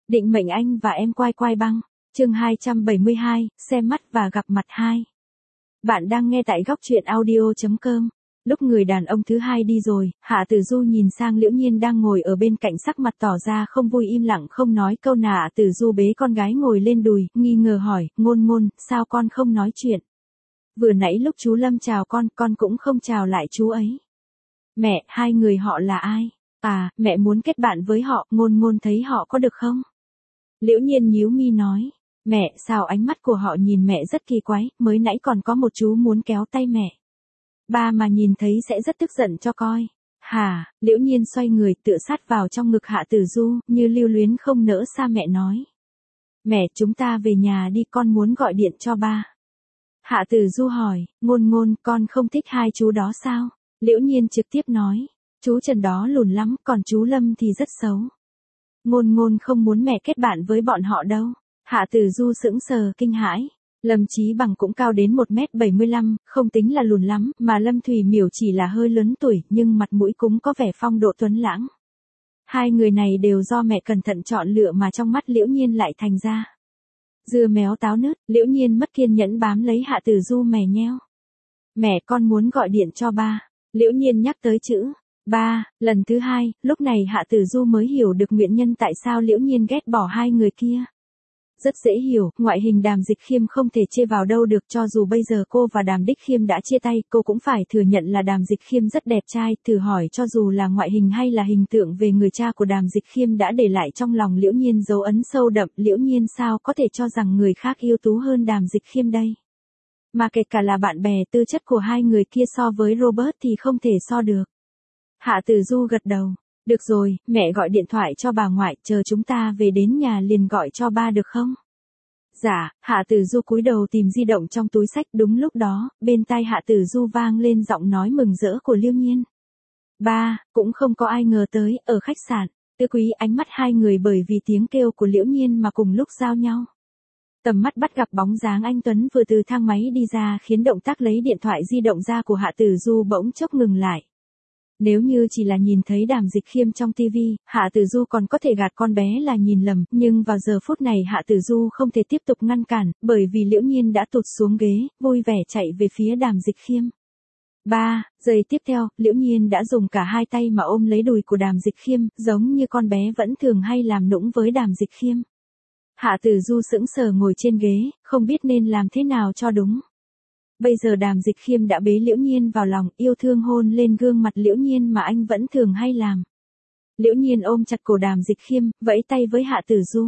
Định mệnh anh và em quai quai băng. Chương 272, xem mắt và gặp mặt 2. Bạn đang nghe tại góc truyện audio.com. Lúc người đàn ông thứ hai đi rồi, Hạ Tử Du nhìn sang Liễu Nhiên đang ngồi ở bên cạnh, sắc mặt tỏ ra không vui, im lặng không nói câu nào. Hạ Tử Du bế con gái ngồi lên đùi, nghi ngờ hỏi, Ngôn Ngôn, sao con không nói chuyện? Vừa nãy lúc chú Lâm chào con cũng không chào lại chú ấy. Mẹ, hai người họ là ai? À, mẹ muốn kết bạn với họ, Ngôn Ngôn thấy họ có được không? Liễu Nhiên nhíu mi nói, mẹ, sao ánh mắt của họ nhìn mẹ rất kỳ quái, mới nãy còn có một chú muốn kéo tay mẹ. Ba mà nhìn thấy sẽ rất tức giận cho coi. Hả, Liễu Nhiên xoay người tựa sát vào trong ngực Hạ Tử Du, như lưu luyến không nỡ xa mẹ nói. Mẹ, chúng ta về nhà đi, con muốn gọi điện cho ba. Hạ Tử Du hỏi, Ngôn Ngôn, con không thích hai chú đó sao? Liễu Nhiên trực tiếp nói, chú Trần đó lùn lắm, còn chú Lâm thì rất xấu. Ngôn Ngôn không muốn mẹ kết bạn với bọn họ đâu. Hạ Tử Du sững sờ kinh hãi. Lâm Chí Bằng cũng cao đến 1m75, không tính là lùn lắm, mà Lâm Thủy Miểu chỉ là hơi lớn tuổi, nhưng mặt mũi cũng có vẻ phong độ tuấn lãng. Hai người này đều do mẹ cẩn thận chọn lựa mà trong mắt Liễu Nhiên lại thành ra dưa méo táo nứt. Liễu Nhiên mất kiên nhẫn bám lấy Hạ Tử Du mè nheo. Mẹ, con muốn gọi điện cho ba. Liễu Nhiên nhắc tới chữ ba, lần thứ hai, lúc này Hạ Tử Du mới hiểu được nguyên nhân tại sao Liễu Nhiên ghét bỏ hai người kia. Rất dễ hiểu, ngoại hình Đàm Dịch Khiêm không thể chê vào đâu được, cho dù bây giờ cô và Đàm Đích Khiêm đã chia tay, cô cũng phải thừa nhận là Đàm Dịch Khiêm rất đẹp trai, thử hỏi cho dù là ngoại hình hay là hình tượng về người cha của Đàm Dịch Khiêm đã để lại trong lòng Liễu Nhiên dấu ấn sâu đậm, Liễu Nhiên sao có thể cho rằng người khác ưu tú hơn Đàm Dịch Khiêm đây. Mà kể cả là bạn bè, tư chất của hai người kia so với Robert thì không thể so được. Hạ Tử Du gật đầu. Được rồi, mẹ gọi điện thoại cho bà ngoại, chờ chúng ta về đến nhà liền gọi cho ba được không? Dạ, Hạ Tử Du cúi đầu tìm di động trong túi xách, đúng lúc đó, bên tai Hạ Tử Du vang lên giọng nói mừng rỡ của Liễu Nhiên. Ba, cũng không có ai ngờ tới, ở khách sạn, Tư Quý ánh mắt hai người bởi vì tiếng kêu của Liễu Nhiên mà cùng lúc giao nhau. Tầm mắt bắt gặp bóng dáng anh Tuấn vừa từ thang máy đi ra khiến động tác lấy điện thoại di động ra của Hạ Tử Du bỗng chốc ngừng lại. Nếu như chỉ là nhìn thấy Đàm Dịch Khiêm trong TV, Hạ Tử Du còn có thể gạt con bé là nhìn lầm, nhưng vào giờ phút này Hạ Tử Du không thể tiếp tục ngăn cản, bởi vì Liễu Nhiên đã tụt xuống ghế, vui vẻ chạy về phía Đàm Dịch Khiêm. Ba, giây tiếp theo, Liễu Nhiên đã dùng cả hai tay mà ôm lấy đùi của Đàm Dịch Khiêm, giống như con bé vẫn thường hay làm nũng với Đàm Dịch Khiêm. Hạ Tử Du sững sờ ngồi trên ghế, không biết nên làm thế nào cho đúng. Bây giờ Đàm Dịch Khiêm đã bế Liễu Nhiên vào lòng, yêu thương hôn lên gương mặt Liễu Nhiên mà anh vẫn thường hay làm. Liễu Nhiên ôm chặt cổ Đàm Dịch Khiêm, vẫy tay với Hạ Tử Du.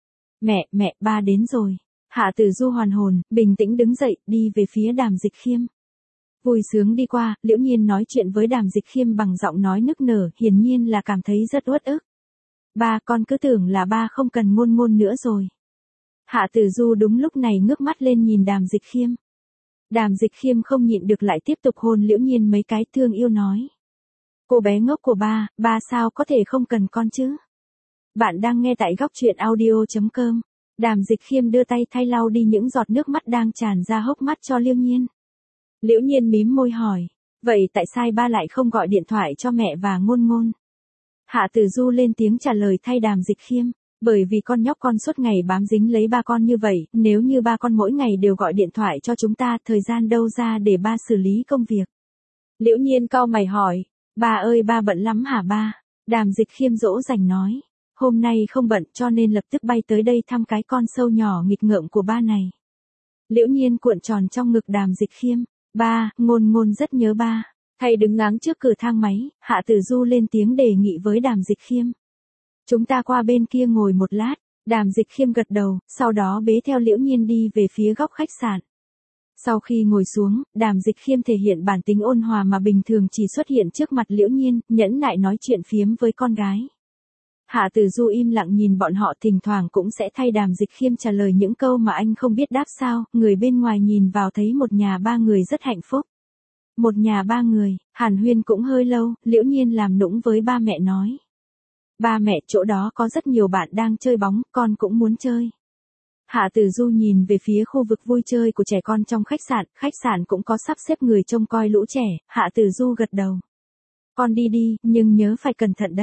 Mẹ, ba đến rồi. Hạ Tử Du hoàn hồn, bình tĩnh đứng dậy, đi về phía Đàm Dịch Khiêm. Vui sướng đi qua, Liễu Nhiên nói chuyện với Đàm Dịch Khiêm bằng giọng nói nức nở, hiển nhiên là cảm thấy rất uất ức. Ba, con cứ tưởng là ba không cần Ngôn Ngôn nữa rồi. Hạ Tử Du đúng lúc này ngước mắt lên nhìn Đàm Dịch Khiêm. Đàm Dịch Khiêm không nhịn được lại tiếp tục hôn Liễu Nhiên mấy cái, thương yêu nói. Cô bé ngốc của ba sao có thể không cần con chứ? Bạn đang nghe tại góc truyện audio.com. Đàm Dịch Khiêm đưa tay thay lau đi những giọt nước mắt đang tràn ra hốc mắt cho Liễu Nhiên. Liễu Nhiên mím môi hỏi, vậy tại sao ba lại không gọi điện thoại cho mẹ và Ngôn Ngôn? Hạ Tử Du lên tiếng trả lời thay Đàm Dịch Khiêm. Bởi vì con nhóc con suốt ngày bám dính lấy ba con như vậy, nếu như ba con mỗi ngày đều gọi điện thoại cho chúng ta, thời gian đâu ra để ba xử lý công việc? Liễu Nhiên cau mày hỏi, ba ơi ba bận lắm hả ba? Đàm Dịch Khiêm dỗ dành nói, hôm nay không bận cho nên lập tức bay tới đây thăm cái con sâu nhỏ nghịch ngợm của ba này. Liễu Nhiên cuộn tròn trong ngực Đàm Dịch Khiêm, ba, Ngôn Ngôn rất nhớ ba. Thầy đứng ngáng trước cửa thang máy, Hạ Tử Du lên tiếng đề nghị với Đàm Dịch Khiêm. Chúng ta qua bên kia ngồi một lát. Đàm Dịch Khiêm gật đầu, sau đó bế theo Liễu Nhiên đi về phía góc khách sạn. Sau khi ngồi xuống, Đàm Dịch Khiêm thể hiện bản tính ôn hòa mà bình thường chỉ xuất hiện trước mặt Liễu Nhiên, nhẫn nại nói chuyện phiếm với con gái. Hạ Tử Du im lặng nhìn bọn họ, thỉnh thoảng cũng sẽ thay Đàm Dịch Khiêm trả lời những câu mà anh không biết đáp sao, người bên ngoài nhìn vào thấy một nhà ba người rất hạnh phúc. Một nhà ba người, hàn huyên cũng hơi lâu, Liễu Nhiên làm nũng với ba mẹ nói. Ba mẹ, chỗ đó có rất nhiều bạn đang chơi bóng, con cũng muốn chơi. Hạ Tử Du nhìn về phía khu vực vui chơi của trẻ con trong khách sạn cũng có sắp xếp người trông coi lũ trẻ, Hạ Tử Du gật đầu. Con đi đi, nhưng nhớ phải cẩn thận đấy.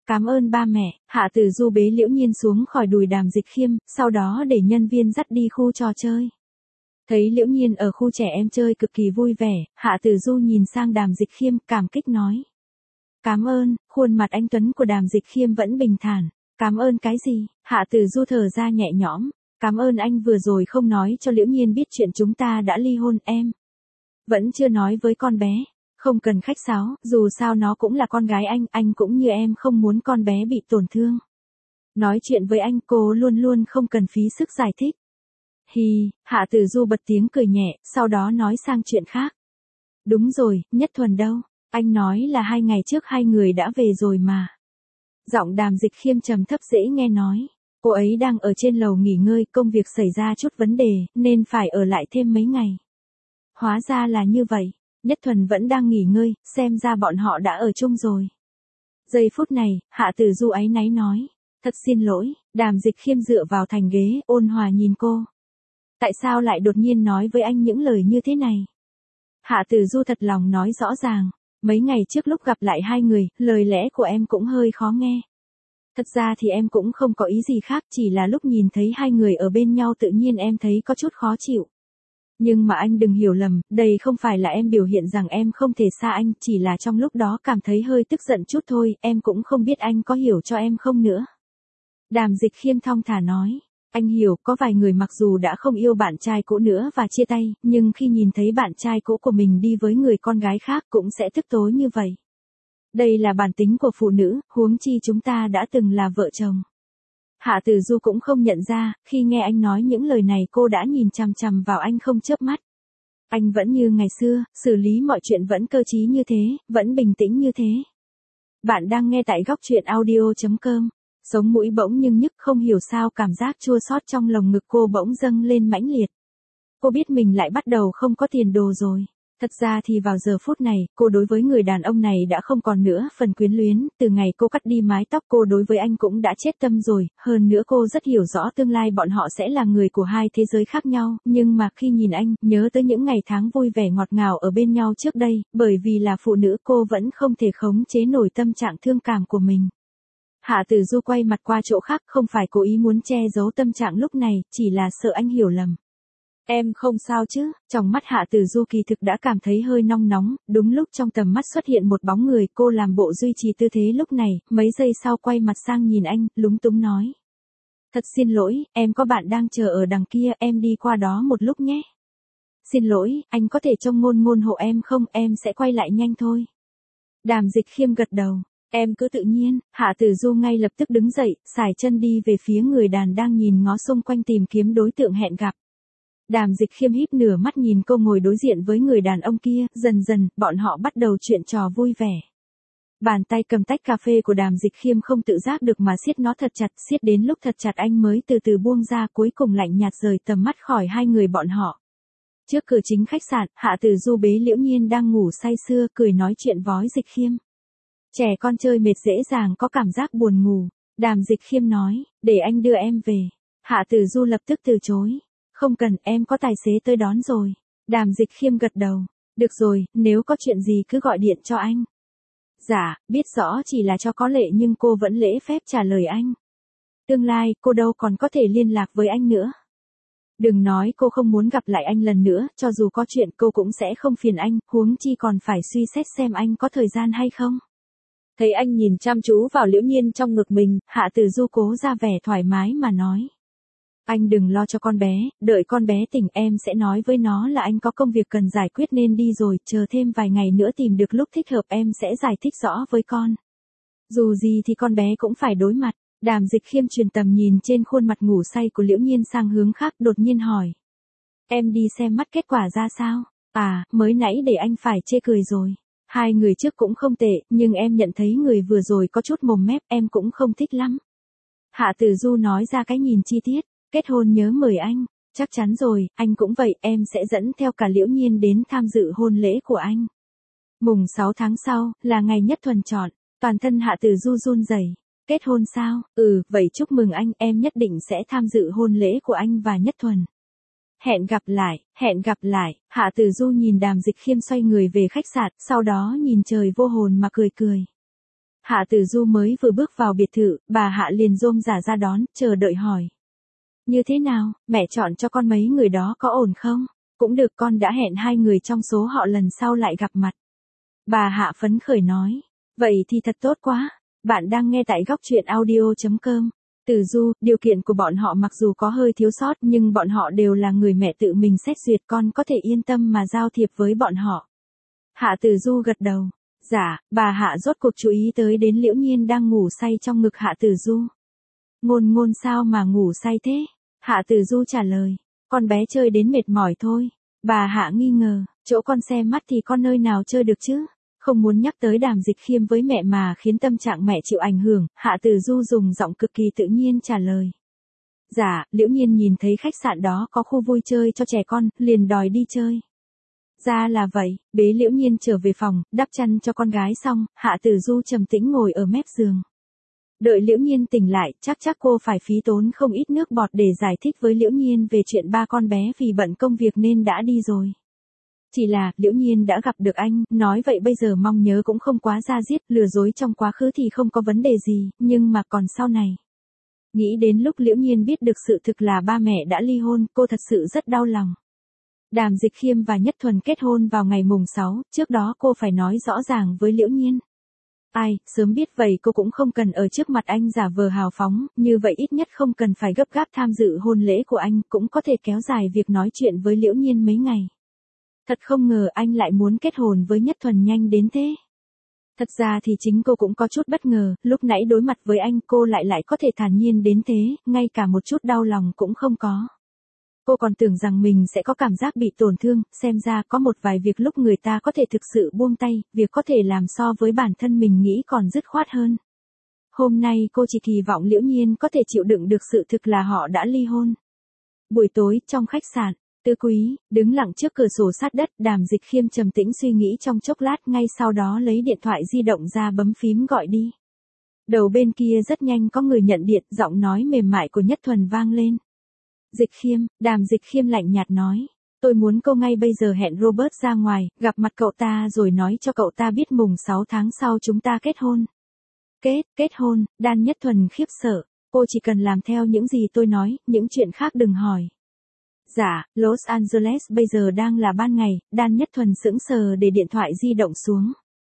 Cảm ơn ba mẹ. Hạ Tử Du bế Liễu Nhiên xuống khỏi đùi Đàm Dịch Khiêm, sau đó để nhân viên dắt đi khu trò chơi. Thấy Liễu Nhiên ở khu trẻ em chơi cực kỳ vui vẻ, Hạ Tử Du nhìn sang Đàm Dịch Khiêm, cảm kích nói. Cảm ơn. Khuôn mặt anh tuấn của Đàm Dịch Khiêm vẫn bình thản. Cảm ơn cái gì? Hạ Tử Du thở ra nhẹ nhõm. Cảm ơn anh vừa rồi không nói cho Liễu Nhiên biết chuyện chúng ta đã ly hôn em. Vẫn chưa nói với con bé. Không cần khách sáo, dù sao nó cũng là con gái anh cũng như em không muốn con bé bị tổn thương. Nói chuyện với anh cô luôn luôn không cần phí sức giải thích. Hi, Hạ Tử Du bật tiếng cười nhẹ, sau đó nói sang chuyện khác. Đúng rồi, Nhất Thuần đâu? Anh nói là 2 ngày trước hai người đã về rồi mà. Giọng Đàm Dịch Khiêm trầm thấp dễ nghe nói. Cô ấy đang ở trên lầu nghỉ ngơi, công việc xảy ra chút vấn đề, nên phải ở lại thêm mấy ngày. Hóa ra là như vậy. Nhất Thuần vẫn đang nghỉ ngơi, xem ra bọn họ đã ở chung rồi. Giây phút này, Hạ Tử Du áy náy nói. Thật xin lỗi. Đàm Dịch Khiêm dựa vào thành ghế, ôn hòa nhìn cô. Tại sao lại đột nhiên nói với anh những lời như thế này? Hạ Tử Du thật lòng nói rõ ràng. Mấy ngày trước lúc gặp lại hai người, lời lẽ của em cũng hơi khó nghe. Thật ra thì em cũng không có ý gì khác, chỉ là lúc nhìn thấy hai người ở bên nhau tự nhiên em thấy có chút khó chịu. Nhưng mà anh đừng hiểu lầm, đây không phải là em biểu hiện rằng em không thể xa anh, chỉ là trong lúc đó cảm thấy hơi tức giận chút thôi, em cũng không biết anh có hiểu cho em không nữa. Đàm Dịch Khiêm thong thả nói. Anh hiểu, có vài người mặc dù đã không yêu bạn trai cũ nữa và chia tay, nhưng khi nhìn thấy bạn trai cũ của mình đi với người con gái khác cũng sẽ tức tối như vậy. Đây là bản tính của phụ nữ, huống chi chúng ta đã từng là vợ chồng. Hạ Tử Du cũng không nhận ra, khi nghe anh nói những lời này cô đã nhìn chằm chằm vào anh không chớp mắt. Anh vẫn như ngày xưa, xử lý mọi chuyện vẫn cơ trí như thế, vẫn bình tĩnh như thế. Bạn đang nghe tại góc truyện audio.com. Sống mũi bỗng nhưng nhức, không hiểu sao cảm giác chua xót trong lồng ngực cô bỗng dâng lên mãnh liệt. Cô biết mình lại bắt đầu không có tiền đồ rồi. Thật ra thì vào giờ phút này, cô đối với người đàn ông này đã không còn nữa phần quyến luyến, từ ngày cô cắt đi mái tóc cô đối với anh cũng đã chết tâm rồi, hơn nữa cô rất hiểu rõ tương lai bọn họ sẽ là người của hai thế giới khác nhau, nhưng mà khi nhìn anh, nhớ tới những ngày tháng vui vẻ ngọt ngào ở bên nhau trước đây, bởi vì là phụ nữ cô vẫn không thể khống chế nổi tâm trạng thương cảm của mình. Hạ Tử Du quay mặt qua chỗ khác, không phải cố ý muốn che giấu tâm trạng lúc này, chỉ là sợ anh hiểu lầm. Em không sao chứ? Trong mắt Hạ Tử Du kỳ thực đã cảm thấy hơi nong nóng, đúng lúc trong tầm mắt xuất hiện một bóng người, cô làm bộ duy trì tư thế lúc này, mấy giây sau quay mặt sang nhìn anh, lúng túng nói. Thật xin lỗi, em có bạn đang chờ ở đằng kia, em đi qua đó một lúc nhé. Xin lỗi, anh có thể trông ngôn ngôn hộ em không, em sẽ quay lại nhanh thôi. Đàm Dịch Khiêm gật đầu. Em cứ tự nhiên. Hạ Tử Du ngay lập tức đứng dậy, sải chân đi về phía người đàn đang nhìn ngó xung quanh tìm kiếm đối tượng hẹn gặp. Đàm Dịch Khiêm híp nửa mắt nhìn cô ngồi đối diện với người đàn ông kia, dần dần, bọn họ bắt đầu chuyện trò vui vẻ. Bàn tay cầm tách cà phê của Đàm Dịch Khiêm không tự giác được mà siết nó thật chặt, siết đến lúc thật chặt anh mới từ từ buông ra, cuối cùng lạnh nhạt rời tầm mắt khỏi hai người bọn họ. Trước cửa chính khách sạn, Hạ Tử Du bế Liễu Nhiên đang ngủ say sưa, cười nói chuyện với Dịch Khiêm. Trẻ con chơi mệt dễ dàng có cảm giác buồn ngủ. Đàm Dịch Khiêm nói, để anh đưa em về. Hạ Tử Du lập tức từ chối. Không cần, em có tài xế tới đón rồi. Đàm Dịch Khiêm gật đầu. Được rồi, nếu có chuyện gì cứ gọi điện cho anh. Dạ, biết rõ chỉ là cho có lệ nhưng cô vẫn lễ phép trả lời anh. Tương lai, cô đâu còn có thể liên lạc với anh nữa. Đừng nói cô không muốn gặp lại anh lần nữa, cho dù có chuyện cô cũng sẽ không phiền anh, huống chi còn phải suy xét xem anh có thời gian hay không. Thấy anh nhìn chăm chú vào Liễu Nhiên trong ngực mình, Hạ Tử Du cố ra vẻ thoải mái mà nói. Anh đừng lo cho con bé, đợi con bé tỉnh em sẽ nói với nó là anh có công việc cần giải quyết nên đi rồi, chờ thêm vài ngày nữa tìm được lúc thích hợp em sẽ giải thích rõ với con. Dù gì thì con bé cũng phải đối mặt. Đàm Dịch Khiêm truyền tầm nhìn trên khuôn mặt ngủ say của Liễu Nhiên sang hướng khác, đột nhiên hỏi. Em đi xem mắt kết quả ra sao? À, mới nãy để anh phải chê cười rồi. Hai người trước cũng không tệ, nhưng em nhận thấy người vừa rồi có chút mồm mép, em cũng không thích lắm. Hạ Tử Du nói ra cái nhìn chi tiết. Kết hôn nhớ mời anh. Chắc chắn rồi, anh cũng vậy, em sẽ dẫn theo cả Liễu Nhiên đến tham dự hôn lễ của anh. Mùng 6 tháng sau, là ngày Nhất Thuần chọn. Toàn thân Hạ Tử Du run rẩy. Kết hôn sao? Vậy chúc mừng anh, em nhất định sẽ tham dự hôn lễ của anh và Nhất Thuần. Hẹn gặp lại. Hạ Tử Du nhìn Đàm Dịch Khiêm xoay người về khách sạn, sau đó nhìn trời vô hồn mà cười cười. Hạ Tử Du mới vừa bước vào biệt thự, bà Hạ liền rôm rả ra đón, chờ đợi hỏi. Như thế nào, mẹ chọn cho con mấy người đó có ổn không? Cũng được, con đã hẹn 2 người trong số họ lần sau lại gặp mặt. Bà Hạ phấn khởi nói. Vậy thì thật tốt quá. Bạn đang nghe tại góc truyện audio.com. Tử Du, điều kiện của bọn họ mặc dù có hơi thiếu sót nhưng bọn họ đều là người mẹ tự mình xét duyệt, con có thể yên tâm mà giao thiệp với bọn họ. Hạ Tử Du gật đầu. Dạ, bà Hạ rốt cuộc chú ý tới đến Liễu Nhiên đang ngủ say trong ngực Hạ Tử Du. Ngôn Ngôn sao mà ngủ say thế? Hạ Tử Du trả lời. Con bé chơi đến mệt mỏi thôi. Bà Hạ nghi ngờ, chỗ con xem mắt thì con nơi nào chơi được chứ? Không muốn nhắc tới Đàm Dịch Khiêm với mẹ mà khiến tâm trạng mẹ chịu ảnh hưởng, Hạ Tử Du dùng giọng cực kỳ tự nhiên trả lời. Dạ, Liễu Nhiên nhìn thấy khách sạn đó có khu vui chơi cho trẻ con, liền đòi đi chơi. Ra là vậy, bế Liễu Nhiên trở về phòng, đắp chăn cho con gái xong, Hạ Tử Du trầm tĩnh ngồi ở mép giường. Đợi Liễu Nhiên tỉnh lại, chắc cô phải phí tốn không ít nước bọt để giải thích với Liễu Nhiên về chuyện ba con bé vì bận công việc nên đã đi rồi. Chỉ là, Liễu Nhiên đã gặp được anh, nói vậy bây giờ mong nhớ cũng không quá da diết, lừa dối trong quá khứ thì không có vấn đề gì, nhưng mà còn sau này. Nghĩ đến lúc Liễu Nhiên biết được sự thực là ba mẹ đã ly hôn, cô thật sự rất đau lòng. Đàm Dịch Khiêm và Nhất Thuần kết hôn vào ngày mùng 6, trước đó cô phải nói rõ ràng với Liễu Nhiên. Ai, sớm biết vậy cô cũng không cần ở trước mặt anh giả vờ hào phóng, như vậy ít nhất không cần phải gấp gáp tham dự hôn lễ của anh, cũng có thể kéo dài việc nói chuyện với Liễu Nhiên mấy ngày. Thật không ngờ anh lại muốn kết hôn với Nhất Thuần nhanh đến thế. Thật ra thì chính cô cũng có chút bất ngờ, lúc nãy đối mặt với anh cô lại có thể thản nhiên đến thế, ngay cả một chút đau lòng cũng không có. Cô còn tưởng rằng mình sẽ có cảm giác bị tổn thương, xem ra có một vài việc lúc người ta có thể thực sự buông tay, việc có thể làm so với bản thân mình nghĩ còn dứt khoát hơn. Hôm nay cô chỉ kỳ vọng Liễu Nhiên có thể chịu đựng được sự thực là họ đã ly hôn. Buổi tối, trong khách sạn, Tứ Quý, đứng lặng trước cửa sổ sát đất, Đàm Dịch Khiêm trầm tĩnh suy nghĩ trong chốc lát, ngay sau đó lấy điện thoại di động ra bấm phím gọi đi. Đầu bên kia rất nhanh có người nhận điện, giọng nói mềm mại của Nhất Thuần vang lên. Dịch Khiêm, Đàm Dịch Khiêm lạnh nhạt nói. Tôi muốn cô ngay bây giờ hẹn Robert ra ngoài, gặp mặt cậu ta rồi nói cho cậu ta biết mùng 6 tháng sau chúng ta kết hôn. Kết hôn, Đan Nhất Thuần khiếp sợ. Cô chỉ cần làm theo những gì tôi nói, những chuyện khác đừng hỏi. Dạ, Los Angeles bây giờ đang là ban ngày, Đan Nhất Thuần sững sờ để điện thoại di động xuống.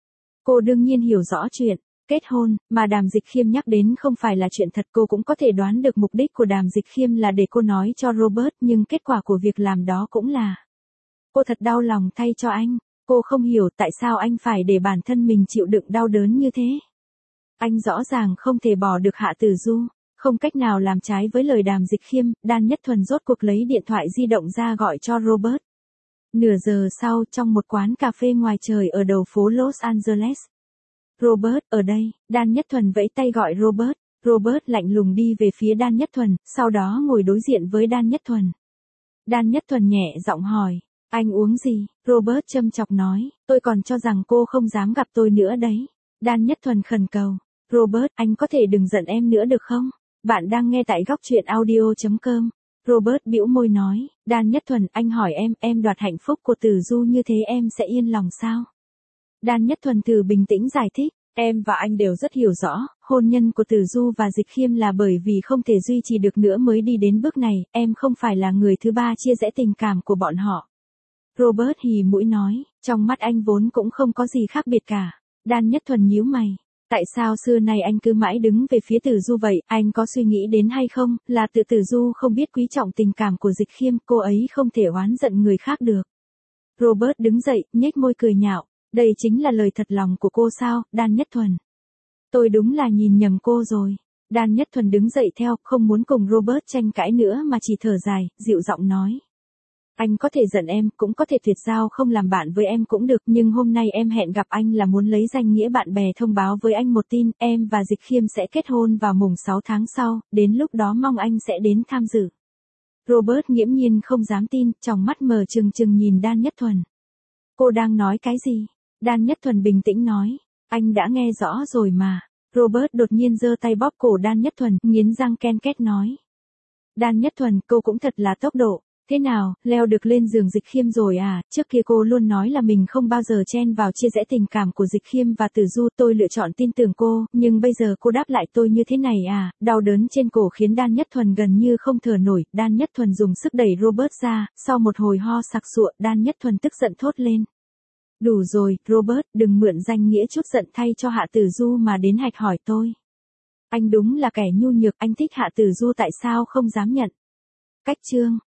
Cô đương nhiên hiểu rõ chuyện. Kết hôn, mà Đàm Dịch Khiêm nhắc đến không phải là chuyện thật, cô cũng có thể đoán được mục đích của Đàm Dịch Khiêm là để cô nói cho Robert, nhưng kết quả của việc làm đó cũng là. Cô thật đau lòng thay cho anh, cô không hiểu tại sao anh phải để bản thân mình chịu đựng đau đớn như thế. Anh rõ ràng không thể bỏ được Hạ Tử Du, không cách nào làm trái với lời Đàm Dịch Khiêm, Đan Nhất Thuần rốt cuộc lấy điện thoại di động ra gọi cho Robert. Nửa giờ sau, trong một quán cà phê ngoài trời ở đầu phố Los Angeles. Robert, ở đây, Đan Nhất Thuần vẫy tay gọi Robert. Robert lạnh lùng đi về phía Đan Nhất Thuần, sau đó ngồi đối diện với Đan Nhất Thuần. Đan Nhất Thuần nhẹ giọng hỏi, anh uống gì? Robert châm chọc nói, tôi còn cho rằng cô không dám gặp tôi nữa đấy. Đan Nhất Thuần khẩn cầu, Robert, anh có thể đừng giận em nữa được không? Bạn đang nghe tại góc truyện audio.com. Robert bĩu môi nói, Đan Nhất Thuần, anh hỏi em đoạt hạnh phúc của Tử Du như thế em sẽ yên lòng sao? Đan Nhất Thuần thử bình tĩnh giải thích, em và anh đều rất hiểu rõ, hôn nhân của Tử Du và Dịch Khiêm là bởi vì không thể duy trì được nữa mới đi đến bước này, em không phải là người thứ ba chia rẽ tình cảm của bọn họ. Robert hì mũi nói, trong mắt anh vốn cũng không có gì khác biệt cả. Đan Nhất Thuần nhíu mày. Tại sao xưa nay anh cứ mãi đứng về phía Tử Du vậy, anh có suy nghĩ đến hay không, là Tử Du không biết quý trọng tình cảm của Dịch Khiêm, cô ấy không thể oán giận người khác được. Robert đứng dậy, nhếch môi cười nhạo. Đây chính là lời thật lòng của cô sao, Đan Nhất Thuần. Tôi đúng là nhìn nhầm cô rồi. Đan Nhất Thuần đứng dậy theo, không muốn cùng Robert tranh cãi nữa mà chỉ thở dài, dịu giọng nói. Anh có thể giận em, cũng có thể tuyệt giao không làm bạn với em cũng được, nhưng hôm nay em hẹn gặp anh là muốn lấy danh nghĩa bạn bè thông báo với anh một tin, em và Dịch Khiêm sẽ kết hôn vào mùng 6 tháng sau, đến lúc đó mong anh sẽ đến tham dự. Robert nghiễm nhiên không dám tin, tròng mắt mờ trừng trừng nhìn Đan Nhất Thuần. Cô đang nói cái gì? Đan Nhất Thuần bình tĩnh nói, anh đã nghe rõ rồi mà. Robert đột nhiên giơ tay bóp cổ Đan Nhất Thuần, nghiến răng ken két nói. Đan Nhất Thuần, cô cũng thật là tốc độ. Thế nào, leo được lên giường Dịch Khiêm rồi à, trước kia cô luôn nói là mình không bao giờ chen vào chia rẽ tình cảm của Dịch Khiêm và Tử Du, tôi lựa chọn tin tưởng cô, nhưng bây giờ cô đáp lại tôi như thế này à, đau đớn trên cổ khiến Đan Nhất Thuần gần như không thở nổi, Đan Nhất Thuần dùng sức đẩy Robert ra, sau một hồi ho sặc sụa, Đan Nhất Thuần tức giận thốt lên. Đủ rồi, Robert, đừng mượn danh nghĩa chút giận thay cho Hạ Tử Du mà đến hạch hỏi tôi. Anh đúng là kẻ nhu nhược, anh thích Hạ Tử Du tại sao không dám nhận? Cách chương